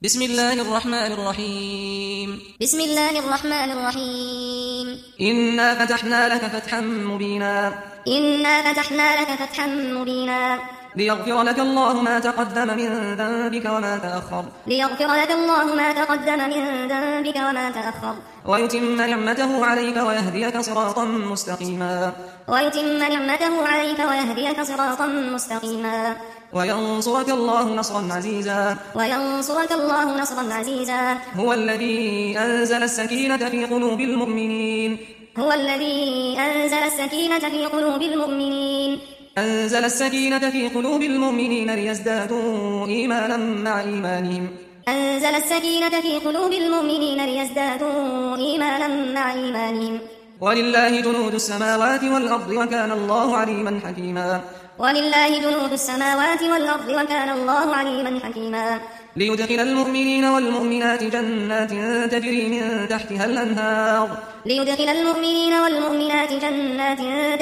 بسم الله الرحمن الرحيم بسم الله الرحمن الرحيم إنا فتحنا لك فتحا مبينا إنا فتحنا لك فتحا مبينا ليغفر لك الله ما تقدم من ذنبك وما تأخر ليغفر لك الله ما تقدم من ذنبك وما تأخر ويتم نعمته عليك ويهديك صراطا مستقيما ويتم نعمته عليك ويهديك صراطا مستقيما وينصرك الله نصرا عزيزا وينصرك الله نصرا عزيزا هو الذي أنزل السكينة في قلوب المؤمنين هو الذي أنزل السكينة في قلوب المؤمنين أنزل السكينة في قلوب المؤمنين ليزدادوا إيمانا مع إيمانهم أنزل السكينة في قلوب المؤمنين ليزدادوا إيمانا مع إيمانهم ولله جنود السماوات والأرض وكان الله عليما حكيما ولله جنود السماوات والأرض وكان الله عليما حكيما ليدخل المؤمنين والمؤمنات جنات تجري من تحتها الأنهار ليدخل المؤمنين والمؤمنات جنات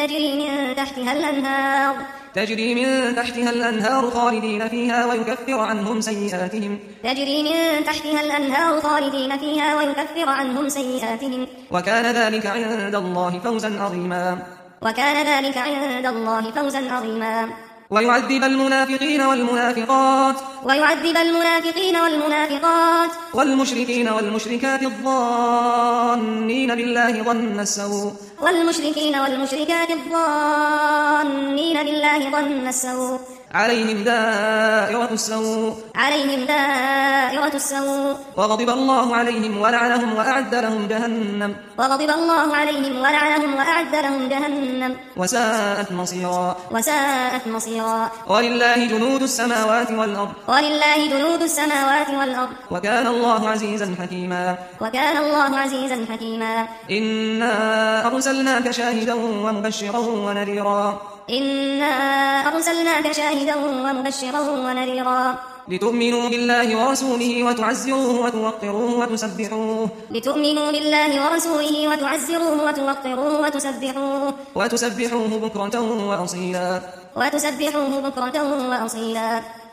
تجري من تحتها الأنهار خالدين فيها ويكفر عنهم سيئاتهم وكان ذلك عند الله فوزا عظيما ويعذب المنافقين والمنافقات والمشركين والمشركات الظانين بالله ظن السوء عليهم دائرة السوء وغضب الله عليهم ولعنهم وأعد لهم جهنم وساءت مصيرا ولله جنود السماوات والأرض وكان الله عزيزا حكيما إنا أرسلناك شاهدا ومبشرا ونذيرا لتؤمنوا بالله ورسوله وتعزروه وتسبحوه بكرة وأصيلا